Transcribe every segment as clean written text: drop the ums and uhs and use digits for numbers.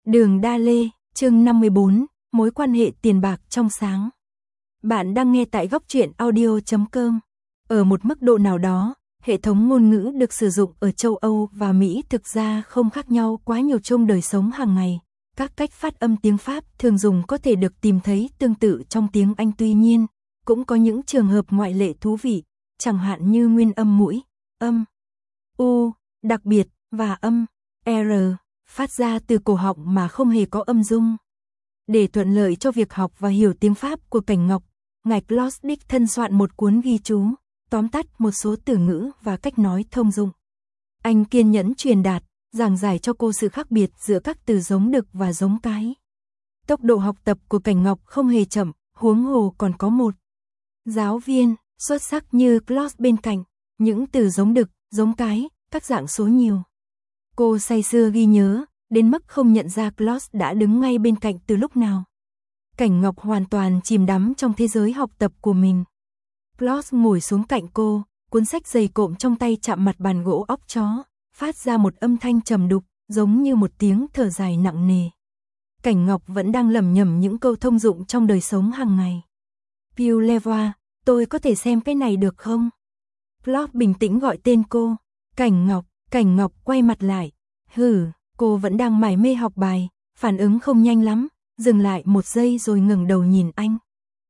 Đường Đa Lê, chương 54, mối quan hệ tiền bạc trong sáng. Bạn đang nghe tại góc truyện audio.com. Ở một mức độ nào đó, hệ thống ngôn ngữ được sử dụng ở châu Âu và Mỹ thực ra không khác nhau quá nhiều trong đời sống hàng ngày. Các cách phát âm tiếng Pháp thường dùng có thể được tìm thấy tương tự trong tiếng Anh, tuy nhiên, cũng có những trường hợp ngoại lệ thú vị, chẳng hạn như nguyên âm mũi, âm U, đặc biệt, và âm R, phát ra từ cổ họng mà không hề có âm dung. Để thuận lợi cho việc học và hiểu tiếng Pháp của Cảnh Ngọc, ngài Claus đích thân soạn một cuốn ghi chú, tóm tắt một số từ ngữ và cách nói thông dụng. Anh kiên nhẫn truyền đạt, giảng giải cho cô sự khác biệt giữa các từ giống đực và giống cái. Tốc độ học tập của Cảnh Ngọc không hề chậm, huống hồ còn có một giáo viên xuất sắc như Claus bên cạnh, những từ giống đực, giống cái, các dạng số nhiều. Cô say sưa ghi nhớ, đến mức không nhận ra Claus đã đứng ngay bên cạnh từ lúc nào. Cảnh Ngọc hoàn toàn chìm đắm trong thế giới học tập của mình. Claus ngồi xuống cạnh cô, cuốn sách dày cộm trong tay chạm mặt bàn gỗ óc chó, phát ra một âm thanh trầm đục, giống như một tiếng thở dài nặng nề. Cảnh Ngọc vẫn đang lẩm nhẩm những câu thông dụng trong đời sống hàng ngày. Piu Levoa, tôi có thể xem cái này được không? Claus bình tĩnh gọi tên cô. Cảnh Ngọc quay mặt lại. Cô vẫn đang mải mê học bài, phản ứng không nhanh lắm, dừng lại một giây rồi ngẩng đầu nhìn anh.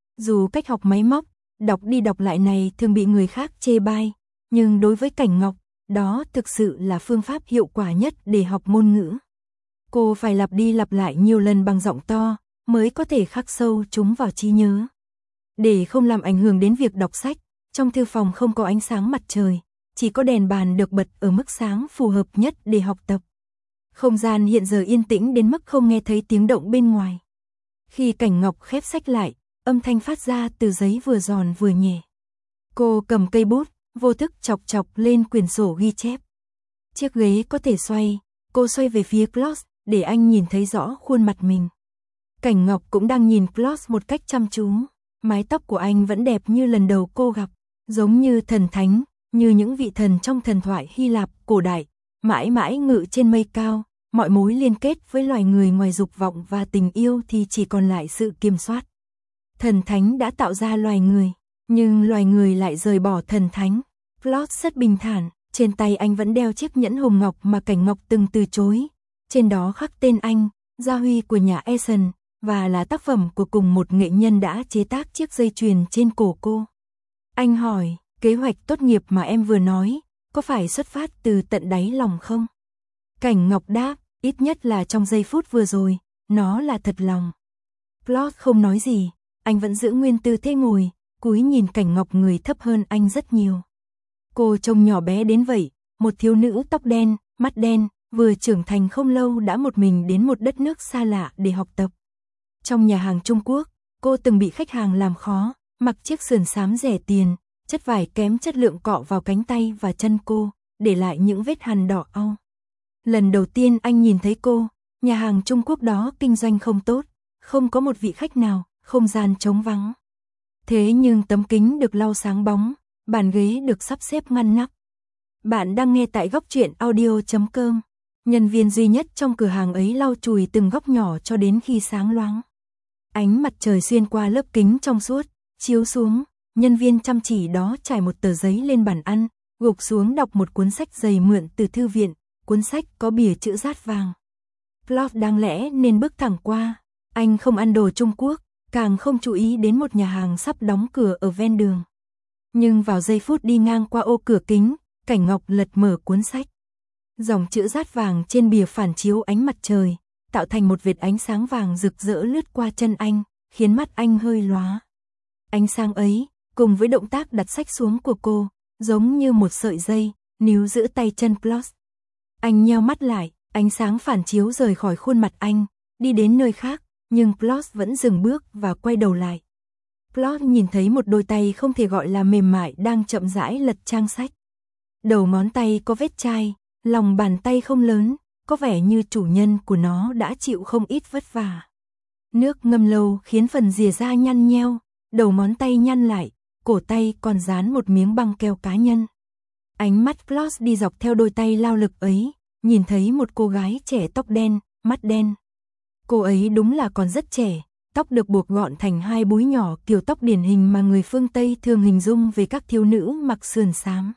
Dù cách học máy móc, đọc đi đọc lại này thường bị người khác chê bai, nhưng đối với Cảnh Ngọc, đó thực sự là phương pháp hiệu quả nhất để học ngôn ngữ. Cô phải lặp đi lặp lại nhiều lần bằng giọng to, mới có thể khắc sâu chúng vào trí nhớ. Để không làm ảnh hưởng đến việc đọc sách, trong thư phòng không có ánh sáng mặt trời, chỉ có đèn bàn được bật ở mức sáng phù hợp nhất để học tập. Không gian hiện giờ yên tĩnh đến mức không nghe thấy tiếng động bên ngoài. Khi Cảnh Ngọc khép sách lại, âm thanh phát ra từ giấy vừa giòn vừa nhẹ. Cô cầm cây bút, vô thức chọc chọc lên quyển sổ ghi chép. Chiếc ghế có thể xoay, cô xoay về phía Claus để anh nhìn thấy rõ khuôn mặt mình. Cảnh Ngọc cũng đang nhìn Claus một cách chăm chú. Mái tóc của anh vẫn đẹp như lần đầu cô gặp, giống như thần thánh, như những vị thần trong thần thoại Hy Lạp cổ đại, mãi mãi ngự trên mây cao. Mọi mối liên kết với loài người ngoài dục vọng và tình yêu thì chỉ còn lại sự kiểm soát. Thần thánh đã tạo ra loài người, nhưng loài người lại rời bỏ thần thánh. Claus rất bình thản, trên tay anh vẫn đeo chiếc nhẫn hồng ngọc mà Cảnh Ngọc từng từ chối. Trên đó khắc tên anh, gia huy của nhà Essen, và là tác phẩm của cùng một nghệ nhân đã chế tác chiếc dây chuyền trên cổ cô. Anh hỏi, kế hoạch tốt nghiệp mà em vừa nói, có phải xuất phát từ tận đáy lòng không? Cảnh Ngọc đáp, ít nhất là trong giây phút vừa rồi, nó là thật lòng. Claus không nói gì, anh vẫn giữ nguyên tư thế ngồi, cúi nhìn Cảnh Ngọc người thấp hơn anh rất nhiều. Cô trông nhỏ bé đến vậy, một thiếu nữ tóc đen, mắt đen, vừa trưởng thành không lâu đã một mình đến một đất nước xa lạ để học tập. Trong nhà hàng Trung Quốc, cô từng bị khách hàng làm khó, mặc chiếc sườn xám rẻ tiền, chất vải kém chất lượng cọ vào cánh tay và chân cô, để lại những vết hằn đỏ au. Lần đầu tiên anh nhìn thấy cô, nhà hàng Trung Quốc đó kinh doanh không tốt, không có một vị khách nào, không gian trống vắng. Thế nhưng tấm kính được lau sáng bóng, bàn ghế được sắp xếp ngăn nắp. Bạn đang nghe tại góc truyện audio.com. Nhân viên duy nhất trong cửa hàng ấy lau chùi từng góc nhỏ cho đến khi sáng loáng. Ánh mặt trời xuyên qua lớp kính trong suốt, chiếu xuống, nhân viên chăm chỉ đó trải một tờ giấy lên bàn ăn, gục xuống đọc một cuốn sách dày mượn từ thư viện. Cuốn sách có bìa chữ dát vàng. Claus đáng lẽ nên bước thẳng qua. Anh không ăn đồ Trung Quốc, càng không chú ý đến một nhà hàng sắp đóng cửa ở ven đường. Nhưng vào giây phút đi ngang qua ô cửa kính, Cảnh Ngọc lật mở cuốn sách. Dòng chữ dát vàng trên bìa phản chiếu ánh mặt trời, tạo thành một vệt ánh sáng vàng rực rỡ lướt qua chân anh, khiến mắt anh hơi lóa. Ánh sáng ấy, cùng với động tác đặt sách xuống của cô, giống như một sợi dây, níu giữ tay chân Claus. Anh nheo mắt lại, ánh sáng phản chiếu rời khỏi khuôn mặt anh, đi đến nơi khác, nhưng Claus vẫn dừng bước và quay đầu lại. Claus nhìn thấy một đôi tay không thể gọi là mềm mại đang chậm rãi lật trang sách. Đầu ngón tay có vết chai, lòng bàn tay không lớn, có vẻ như chủ nhân của nó đã chịu không ít vất vả. Nước ngâm lâu khiến phần rìa da nhăn nheo, đầu ngón tay nhăn lại, cổ tay còn dán một miếng băng keo cá nhân. Ánh mắt Claus đi dọc theo đôi tay lao lực ấy, nhìn thấy một cô gái trẻ tóc đen, mắt đen. Cô ấy đúng là còn rất trẻ, tóc được buộc gọn thành hai búi nhỏ kiểu tóc điển hình mà người phương Tây thường hình dung về các thiếu nữ mặc sườn xám.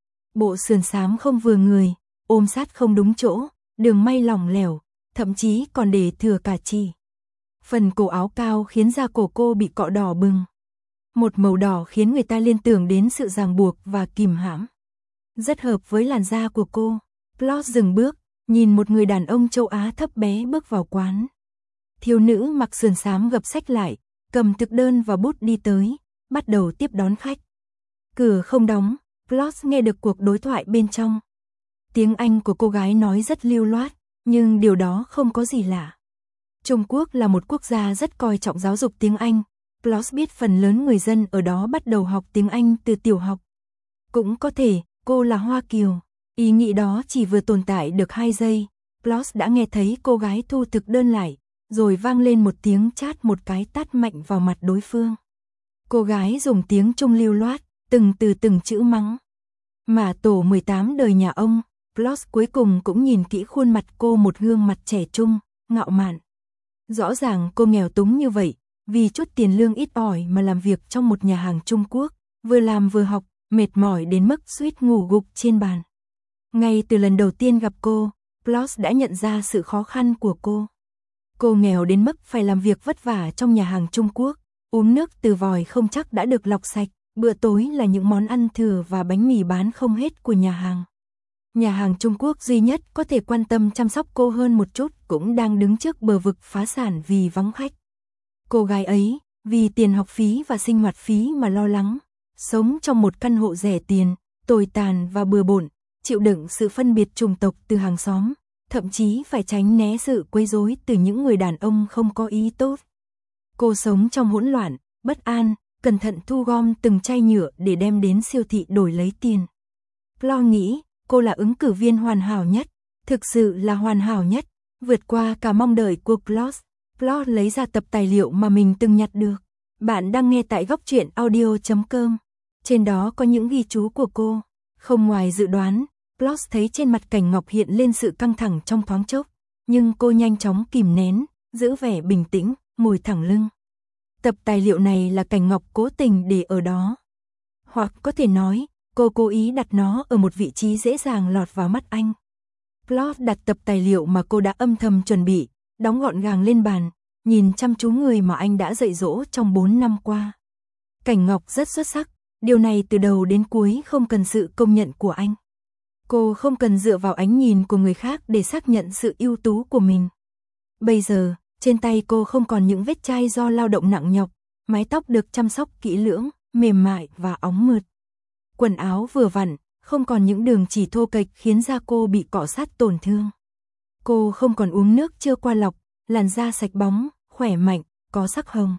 Bộ sườn xám không vừa người, ôm sát không đúng chỗ, đường may lỏng lẻo, thậm chí còn để thừa cả chỉ. Phần cổ áo cao khiến da cổ cô bị cọ đỏ bừng. Một màu đỏ khiến người ta liên tưởng đến sự ràng buộc và kìm hãm. Rất hợp với làn da của cô. Plot dừng bước, nhìn một người đàn ông châu Á thấp bé bước vào quán. Thiếu nữ mặc sườn xám gập sách lại, cầm thực đơn và bút đi tới, bắt đầu tiếp đón khách. Cửa không đóng, Plot nghe được cuộc đối thoại bên trong. Tiếng Anh của cô gái nói rất lưu loát, nhưng điều đó không có gì lạ. Trung Quốc là một quốc gia rất coi trọng giáo dục tiếng Anh. Plot biết phần lớn người dân ở đó bắt đầu học tiếng Anh từ tiểu học. Cũng có thể, cô là Hoa Kiều. Ý nghĩ đó chỉ vừa tồn tại được 2 giây. Plot đã nghe thấy cô gái thu thực đơn lại, rồi vang lên một tiếng chát một cái tát mạnh vào mặt đối phương. Cô gái dùng tiếng Trung lưu loát, từng từ từng chữ mắng. Mà tổ 18 đời nhà ông, Plot cuối cùng cũng nhìn kỹ khuôn mặt cô, một gương mặt trẻ trung, ngạo mạn. Rõ ràng cô nghèo túng như vậy, vì chút tiền lương ít ỏi mà làm việc trong một nhà hàng Trung Quốc, vừa làm vừa học, mệt mỏi đến mức suýt ngủ gục trên bàn. Ngay từ lần đầu tiên gặp cô, Plot đã nhận ra sự khó khăn của cô. Cô nghèo đến mức phải làm việc vất vả trong nhà hàng Trung Quốc, uống nước từ vòi không chắc đã được lọc sạch, bữa tối là những món ăn thừa và bánh mì bán không hết của nhà hàng. Nhà hàng Trung Quốc duy nhất có thể quan tâm chăm sóc cô hơn một chút cũng đang đứng trước bờ vực phá sản vì vắng khách. Cô gái ấy, vì tiền học phí và sinh hoạt phí mà lo lắng, sống trong một căn hộ rẻ tiền, tồi tàn và bừa bộn, chịu đựng sự phân biệt chủng tộc từ hàng xóm, thậm chí phải tránh né sự quấy rối từ những người đàn ông không có ý tốt. Cô sống trong hỗn loạn, bất an, cẩn thận thu gom từng chai nhựa để đem đến siêu thị đổi lấy tiền. Plot nghĩ, cô là ứng cử viên hoàn hảo nhất, thực sự là hoàn hảo nhất, vượt qua cả mong đợi của Plot. Plot lấy ra tập tài liệu mà mình từng nhặt được. Bạn đang nghe tại góc truyện audio.com. Trên đó có những ghi chú của cô. Không ngoài dự đoán, Plot thấy trên mặt Cảnh Ngọc hiện lên sự căng thẳng trong thoáng chốc, nhưng cô nhanh chóng kìm nén, giữ vẻ bình tĩnh, ngồi thẳng lưng. Tập tài liệu này là Cảnh Ngọc cố tình để ở đó. Hoặc có thể nói, cô cố ý đặt nó ở một vị trí dễ dàng lọt vào mắt anh. Plot đặt tập tài liệu mà cô đã âm thầm chuẩn bị, đóng gọn gàng lên bàn, nhìn chăm chú người mà anh đã dạy dỗ trong 4 năm qua. Cảnh Ngọc rất xuất sắc, điều này từ đầu đến cuối không cần sự công nhận của anh. Cô không cần dựa vào ánh nhìn của người khác để xác nhận sự ưu tú của mình. Bây giờ, trên tay cô không còn những vết chai do lao động nặng nhọc, mái tóc được chăm sóc kỹ lưỡng, mềm mại và óng mượt. Quần áo vừa vặn, không còn những đường chỉ thô kệch khiến da cô bị cọ sát tổn thương. Cô không còn uống nước chưa qua lọc, làn da sạch bóng, khỏe mạnh, có sắc hồng.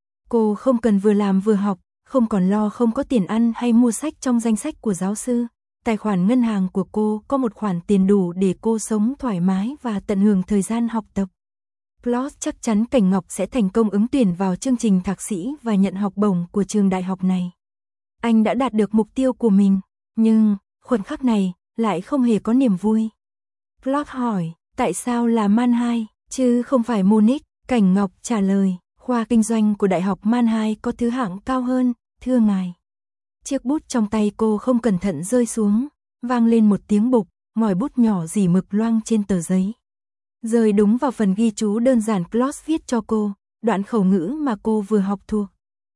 Cô không cần vừa làm vừa học, không còn lo không có tiền ăn hay mua sách trong danh sách của giáo sư. Tài khoản ngân hàng của cô có một khoản tiền đủ để cô sống thoải mái và tận hưởng thời gian học tập. Plot chắc chắn Cảnh Ngọc sẽ thành công ứng tuyển vào chương trình thạc sĩ và nhận học bổng của trường đại học này. Anh đã đạt được mục tiêu của mình, nhưng khoảnh khắc này lại không hề có niềm vui. Plot hỏi, tại sao là Mannheim, chứ không phải Munich? Cảnh Ngọc trả lời, khoa kinh doanh của Đại học Mannheim có thứ hạng cao hơn, thưa ngài. Chiếc bút trong tay cô không cẩn thận rơi xuống, vang lên một tiếng bục, ngòi bút nhỏ dỉ mực loang trên tờ giấy. Rơi đúng vào phần ghi chú đơn giản Plot viết cho cô, đoạn khẩu ngữ mà cô vừa học thuộc.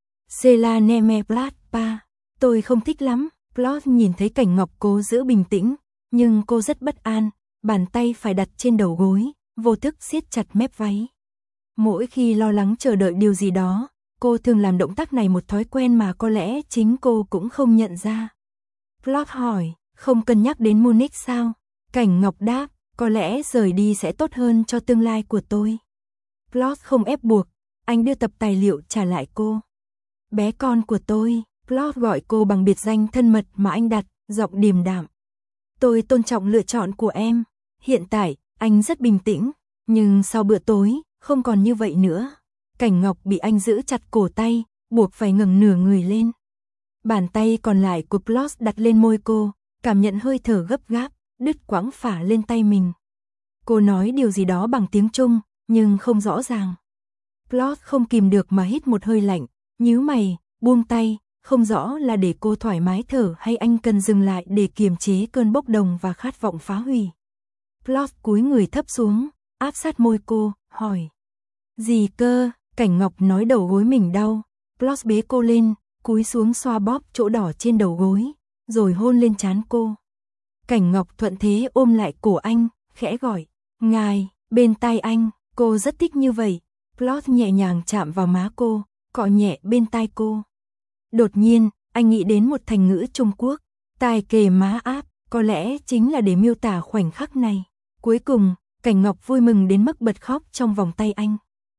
Cela ne me plaît pas, tôi không thích lắm. Plot nhìn thấy Cảnh Ngọc cố giữ bình tĩnh, nhưng cô rất bất an, bàn tay phải đặt trên đầu gối, vô thức siết chặt mép váy. Mỗi khi lo lắng chờ đợi điều gì đó, cô thường làm động tác này một thói quen mà có lẽ chính cô cũng không nhận ra. Plot hỏi, không cân nhắc đến Munich sao? Cảnh Ngọc đáp, có lẽ rời đi sẽ tốt hơn cho tương lai của tôi. Plot không ép buộc, anh đưa tập tài liệu trả lại cô. Bé con của tôi, Plot gọi cô bằng biệt danh thân mật mà anh đặt, giọng điềm đạm. Tôi tôn trọng lựa chọn của em. Hiện tại, anh rất bình tĩnh, nhưng sau bữa tối, không còn như vậy nữa. Cảnh Ngọc bị anh giữ chặt cổ tay, buộc phải ngẩng nửa người lên. Bàn tay còn lại của Plot đặt lên môi cô, cảm nhận hơi thở gấp gáp, đứt quãng phả lên tay mình. Cô nói điều gì đó bằng tiếng Trung, nhưng không rõ ràng. Plot không kìm được mà hít một hơi lạnh, nhíu mày, buông tay, không rõ là để cô thoải mái thở hay anh cần dừng lại để kiềm chế cơn bốc đồng và khát vọng phá hủy. Plot cúi người thấp xuống, áp sát môi cô, hỏi. Gì cơ? Cảnh Ngọc nói đầu gối mình đau. Plot bế cô lên, cúi xuống xoa bóp chỗ đỏ trên đầu gối, rồi hôn lên trán cô. Cảnh Ngọc thuận thế ôm lại cổ anh, khẽ gọi. Ngài, bên tai anh, cô rất thích như vậy. Plot nhẹ nhàng chạm vào má cô, cọ nhẹ bên tai cô. Đột nhiên, anh nghĩ đến một thành ngữ Trung Quốc, tai kề má áp, có lẽ chính là để miêu tả khoảnh khắc này. Cuối cùng, Cảnh Ngọc vui mừng đến mức bật khóc trong vòng tay anh.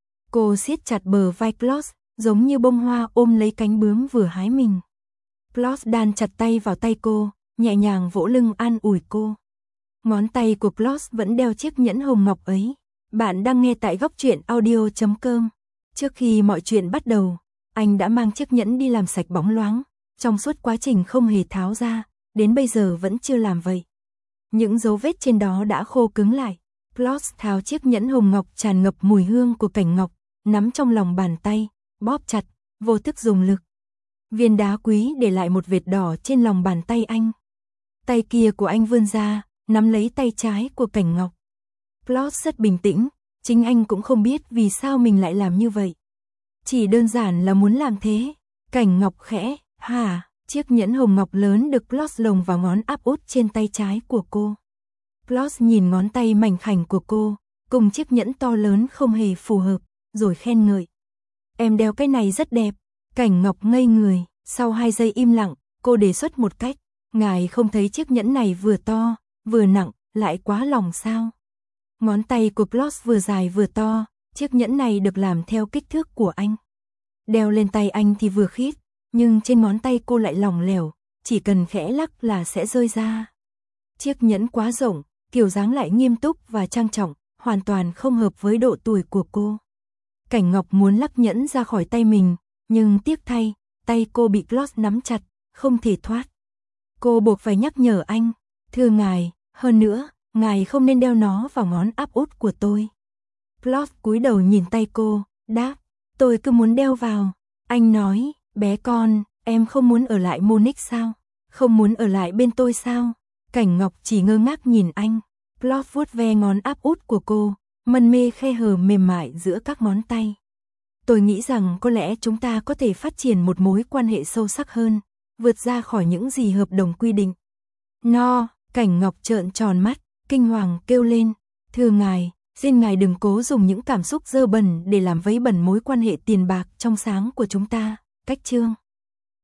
Cô siết chặt bờ vai Plot, giống như bông hoa ôm lấy cánh bướm vừa hái mình. Plot đan chặt tay vào tay cô, nhẹ nhàng vỗ lưng an ủi cô. Ngón tay của Plot vẫn đeo chiếc nhẫn hồng ngọc ấy. Bạn đang nghe tại góc truyện audio.com. Trước khi mọi chuyện bắt đầu, anh đã mang chiếc nhẫn đi làm sạch bóng loáng. Trong suốt quá trình không hề tháo ra, đến bây giờ vẫn chưa làm vậy. Những dấu vết trên đó đã khô cứng lại. Plot tháo chiếc nhẫn hồng ngọc tràn ngập mùi hương của Cảnh Ngọc, nắm trong lòng bàn tay, bóp chặt, vô thức dùng lực. Viên đá quý để lại một vệt đỏ trên lòng bàn tay anh. Tay kia của anh vươn ra, nắm lấy tay trái của Cảnh Ngọc. Plot rất bình tĩnh, chính anh cũng không biết vì sao mình lại làm như vậy. Chỉ đơn giản là muốn làm thế. Cảnh Ngọc khẽ, hả, chiếc nhẫn hồng ngọc lớn được Plot lồng vào ngón áp út trên tay trái của cô. Plot nhìn ngón tay mảnh khảnh của cô, cùng chiếc nhẫn to lớn không hề phù hợp, rồi khen ngợi. Em đeo cái này rất đẹp. Cảnh Ngọc ngây người, sau 2 giây im lặng, cô đề xuất một cách. Ngài không thấy chiếc nhẫn này vừa to, vừa nặng, lại quá lỏng sao? Ngón tay của Plot vừa dài vừa to, chiếc nhẫn này được làm theo kích thước của anh. Đeo lên tay anh thì vừa khít, nhưng trên ngón tay cô lại lỏng lẻo, chỉ cần khẽ lắc là sẽ rơi ra. Chiếc nhẫn quá rộng, kiểu dáng lại nghiêm túc và trang trọng, hoàn toàn không hợp với độ tuổi của cô. Cảnh Ngọc muốn lắc nhẫn ra khỏi tay mình, nhưng tiếc thay, tay cô bị Plot nắm chặt, không thể thoát. Cô buộc phải nhắc nhở anh, thưa ngài, hơn nữa, ngài không nên đeo nó vào ngón áp út của tôi. Plot cúi đầu nhìn tay cô, đáp, tôi cứ muốn đeo vào. Anh nói, bé con, em không muốn ở lại Munich sao? Không muốn ở lại bên tôi sao? Cảnh Ngọc chỉ ngơ ngác nhìn anh. Plot vuốt ve ngón áp út của cô, mân mê khe hở mềm mại giữa các ngón tay. Tôi nghĩ rằng có lẽ chúng ta có thể phát triển một mối quan hệ sâu sắc hơn, vượt ra khỏi những gì hợp đồng quy định. No, Cảnh Ngọc trợn tròn mắt, kinh hoàng kêu lên, thưa ngài, xin ngài đừng cố dùng những cảm xúc dơ bẩn để làm vấy bẩn mối quan hệ tiền bạc trong sáng của chúng ta. Cách chương